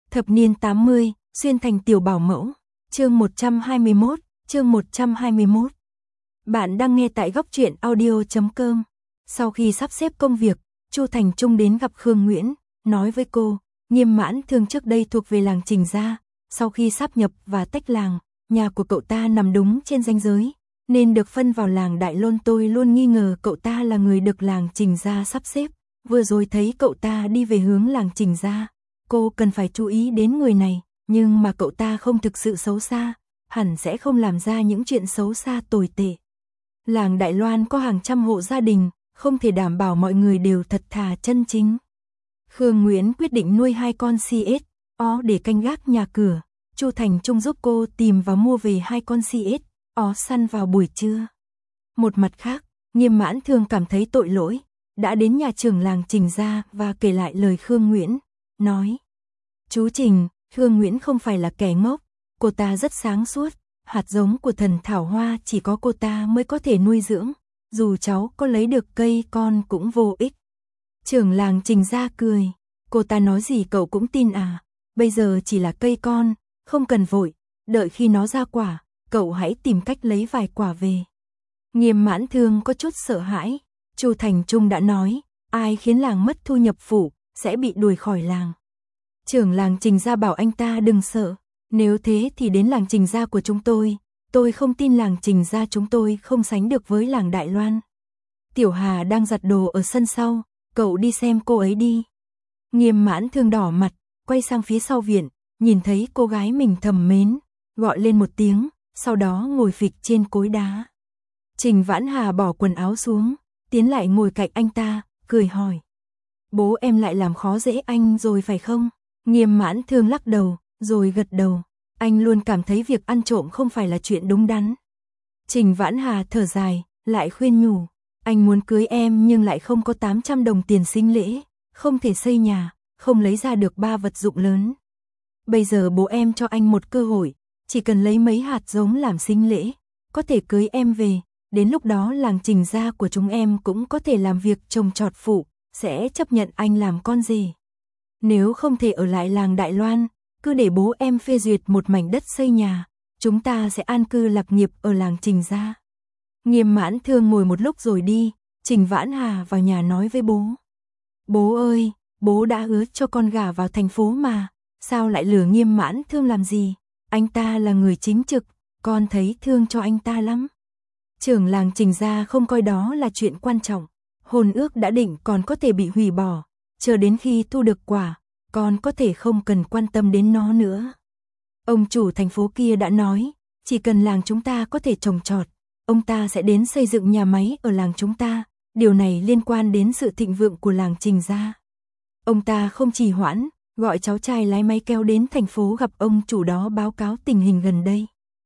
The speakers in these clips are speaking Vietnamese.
Thập niên 80, xuyên thành tiểu bảo mẫu. Chương 121. Bạn đang nghe tại góc truyện audio.com. Sau khi sắp xếp công việc, Chu Thành Trung đến gặp Khương Nguyễn, nói với cô, Nghiêm Mãn Thương trước đây thuộc về làng Trình gia, sau khi sáp nhập và tách làng, nhà của cậu ta nằm đúng trên ranh giới, nên được phân vào làng Đại Lôn. Tôi luôn nghi ngờ cậu ta là người được làng Trình gia sắp xếp, vừa rồi thấy cậu ta đi về hướng làng Trình gia, cô cần phải chú ý đến người này, nhưng mà cậu ta không thực sự xấu xa, hẳn sẽ không làm ra những chuyện xấu xa tồi tệ. Làng Đại Loan có hàng trăm hộ gia đình, không thể đảm bảo mọi người đều thật thà chân chính. Khương Nguyễn quyết định nuôi 2 con CSO để canh gác nhà cửa. Chu Thành Trung giúp cô tìm và mua về 2 con CSO săn vào buổi trưa. Một mặt khác, Nghiêm Mãn Thương cảm thấy tội lỗi, đã đến nhà trưởng làng Trình gia và kể lại lời Khương Nguyễn, nói: "Chú Trình, Khương Nguyễn không phải là kẻ ngốc, cô ta rất sáng suốt, hạt giống của thần thảo hoa chỉ có cô ta mới có thể nuôi dưỡng, dù cháu có lấy được cây con cũng vô ích." Trưởng làng Trình gia cười, cô ta nói gì cậu cũng tin à, bây giờ chỉ là cây con, không cần vội, đợi khi nó ra quả, cậu hãy tìm cách lấy vài quả về. Nghiêm Mãn Thương có chút sợ hãi, Chu Thành Trung đã nói, ai khiến làng mất thu nhập phụ, sẽ bị đuổi khỏi làng. Trưởng làng Trình gia bảo anh ta đừng sợ, nếu thế thì đến làng Trình gia của chúng tôi không tin làng Trình gia chúng tôi không sánh được với làng Đại Loan. Tiểu Hà đang giặt đồ ở sân sau, cậu đi xem cô ấy đi. Nghiêm Mãn Thương đỏ mặt, quay sang phía sau viện, nhìn thấy cô gái mình thầm mến, gọi lên một tiếng, sau đó ngồi phịch trên cối đá. Trình Vãn Hà bỏ quần áo xuống, tiến lại ngồi cạnh anh ta, cười hỏi: "Bố em lại làm khó dễ anh rồi phải không?" Nghiêm Mãn Thương lắc đầu, rồi gật đầu, anh luôn cảm thấy việc ăn trộm không phải là chuyện đúng đắn. Trình Vãn Hà thở dài, lại khuyên nhủ, anh muốn cưới em nhưng lại không có 800 đồng tiền sinh lễ, không thể xây nhà, không lấy ra được 3 vật dụng lớn. Bây giờ bố em cho anh một cơ hội, chỉ cần lấy mấy hạt giống làm sinh lễ, có thể cưới em về, đến lúc đó làng Trình gia của chúng em cũng có thể làm việc trồng trọt phụ, sẽ chấp nhận anh làm con rể. Nếu không thể ở lại làng Đại Loan, cứ để bố em phê duyệt một mảnh đất xây nhà, chúng ta sẽ an cư lạc nghiệp ở làng Trình gia." Nghiêm Mãn Thương ngồi một lúc rồi đi, Trình Vãn Hà vào nhà nói với bố: "Bố ơi, bố đã hứa cho con gả vào thành phố mà, sao lại lừa Nghiêm Mãn Thương làm gì? Anh ta là người chính trực, con thấy thương cho anh ta lắm." Trưởng làng Trình gia không coi đó là chuyện quan trọng, hôn ước đã định còn có thể bị hủy bỏ, chờ đến khi thu được quả, con có thể không cần quan tâm đến nó nữa. Ông chủ thành phố kia đã nói, chỉ cần làng chúng ta có thể trồng trọt, ông ta sẽ đến xây dựng nhà máy ở làng chúng ta, điều này liên quan đến sự thịnh vượng của làng Trình gia. Ông ta không trì hoãn, gọi cháu trai lái máy kéo đến thành phố gặp ông chủ đó báo cáo tình hình gần đây.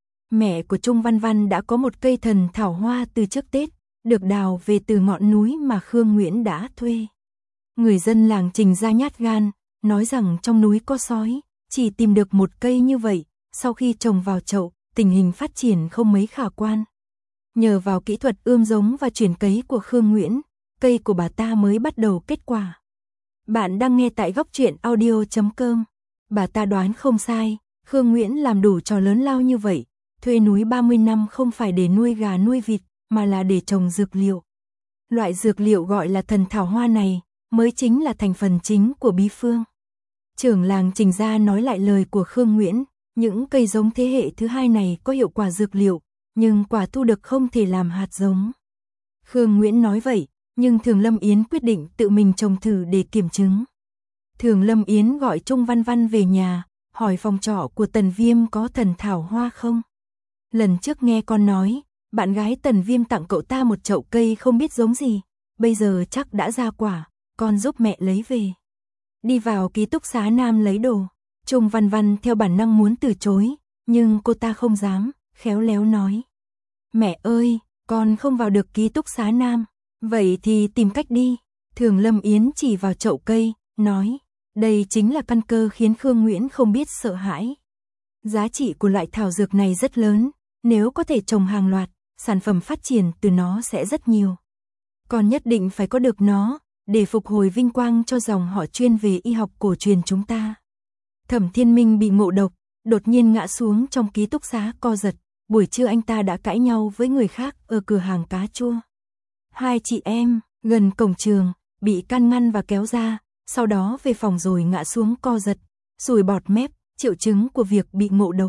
Mẹ của Trung Văn Văn đã có một cây thần thảo hoa từ trước Tết, được đào về từ ngọn núi mà Khương Nguyễn đã thuê. Người dân làng Trình gia nhát gan, nói rằng trong núi có sói, chỉ tìm được một cây như vậy, sau khi trồng vào chậu, tình hình phát triển không mấy khả quan. Nhờ vào kỹ thuật ươm giống và chuyển cấy của Khương Nguyễn, cây của bà ta mới bắt đầu kết quả. Bạn đang nghe tại góc truyện audio.com. Bà ta đoán không sai, Khương Nguyễn làm đủ trò lớn lao như vậy, thuê núi 30 năm không phải để nuôi gà nuôi vịt, mà là để trồng dược liệu. Loại dược liệu gọi là thần thảo hoa này, mới chính là thành phần chính của bí phương. Trưởng làng Trình gia nói lại lời của Khương Nguyễn, những cây giống thế hệ thứ 2 này có hiệu quả dược liệu, nhưng quả thu được không thể làm hạt giống. Khương Nguyễn nói vậy, nhưng Thường Lâm Yến quyết định tự mình trồng thử để kiểm chứng. Thường Lâm Yến gọi Trung Văn Văn về nhà, hỏi phòng trọ của Tần Viêm có thần thảo hoa không. Lần trước nghe con nói, bạn gái Tần Viêm tặng cậu ta một chậu cây không biết giống gì, bây giờ chắc đã ra quả, con giúp mẹ lấy về. Đi vào ký túc xá nam lấy đồ, Trung Văn Văn theo bản năng muốn từ chối, nhưng cô ta không dám, khéo léo nói: "Mẹ ơi, con không vào được ký túc xá nam, vậy thì tìm cách đi." Thường Lâm Yến chỉ vào chậu cây, nói: "Đây chính là căn cơ khiến Khương Nguyễn không biết sợ hãi. Giá trị của loại thảo dược này rất lớn, nếu có thể trồng hàng loạt, sản phẩm phát triển từ nó sẽ rất nhiều. Con nhất định phải có được nó, để phục hồi vinh quang cho dòng họ chuyên về y học cổ truyền chúng ta." Thẩm Thiên Minh bị ngộ độc, đột nhiên ngã xuống trong ký túc xá co giật. Buổi trưa anh ta đã cãi nhau với người khác ở cửa hàng cá chua. Hai chị em, gần cổng trường, bị can ngăn và kéo ra, sau đó về phòng rồi ngã xuống co giật, sùi bọt mép, triệu chứng của việc bị ngộ độc.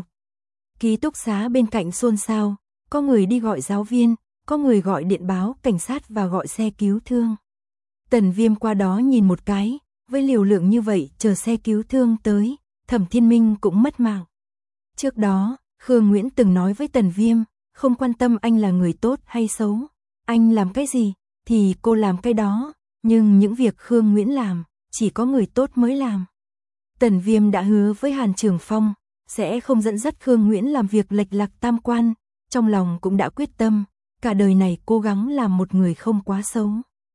Ký túc xá bên cạnh xôn xao, có người đi gọi giáo viên, có người gọi điện báo cảnh sát và gọi xe cứu thương. Tần Viêm qua đó nhìn một cái, với liều lượng như vậy chờ xe cứu thương tới, Thẩm Thiên Minh cũng mất mạng. Trước đó, Khương Nguyễn từng nói với Tần Viêm, không quan tâm anh là người tốt hay xấu, anh làm cái gì, thì cô làm cái đó, nhưng những việc Khương Nguyễn làm, chỉ có người tốt mới làm. Tần Viêm đã hứa với Hàn Trường Phong, sẽ không dẫn dắt Khương Nguyễn làm việc lệch lạc tam quan, trong lòng cũng đã quyết tâm, cả đời này cố gắng làm một người không quá xấu.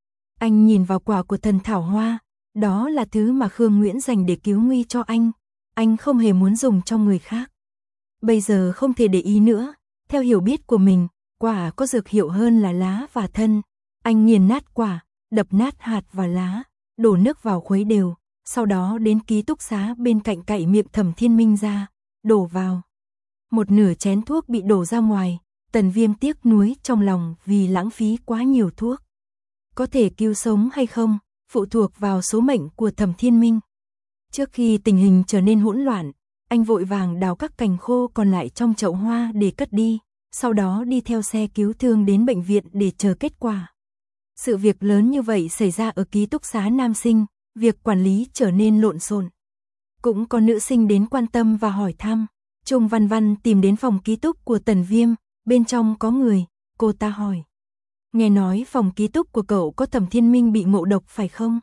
Anh nhìn vào quả của thần thảo hoa, đó là thứ mà Khương Nguyễn dành để cứu nguy cho anh không hề muốn dùng cho người khác. Bây giờ không thể để ý nữa, theo hiểu biết của mình, quả có dược hiệu hơn là lá và thân. Anh nghiền nát quả, đập nát hạt và lá, đổ nước vào khuấy đều, sau đó đến ký túc xá bên cạnh cạy miệng Thẩm Thiên Minh ra, đổ vào. Một nửa chén thuốc bị đổ ra ngoài, Tần Viêm tiếc nuối trong lòng vì lãng phí quá nhiều thuốc. Có thể cứu sống hay không, phụ thuộc vào số mệnh của Thẩm Thiên Minh. Trước khi tình hình trở nên hỗn loạn, anh vội vàng đào các cành khô còn lại trong chậu hoa để cất đi, sau đó đi theo xe cứu thương đến bệnh viện để chờ kết quả. Sự việc lớn như vậy xảy ra ở ký túc xá nam sinh, việc quản lý trở nên lộn xộn. Cũng có nữ sinh đến quan tâm và hỏi thăm. Trung Văn Văn tìm đến phòng ký túc của Tần Viêm, bên trong có người, cô ta hỏi. Nghe nói phòng ký túc của cậu có Thẩm Thiên Minh bị ngộ độc phải không?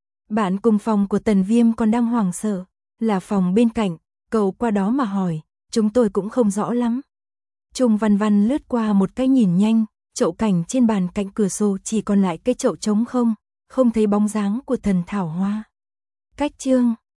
Bạn cùng phòng của Tần Viêm còn đang hoảng sợ, là phòng bên cạnh, cậu qua đó mà hỏi, chúng tôi cũng không rõ lắm. Trung Văn Văn lướt qua một cái nhìn nhanh, chậu cảnh trên bàn cạnh cửa sổ chỉ còn lại cái chậu trống không thấy bóng dáng của thần thảo hoa. Cách chương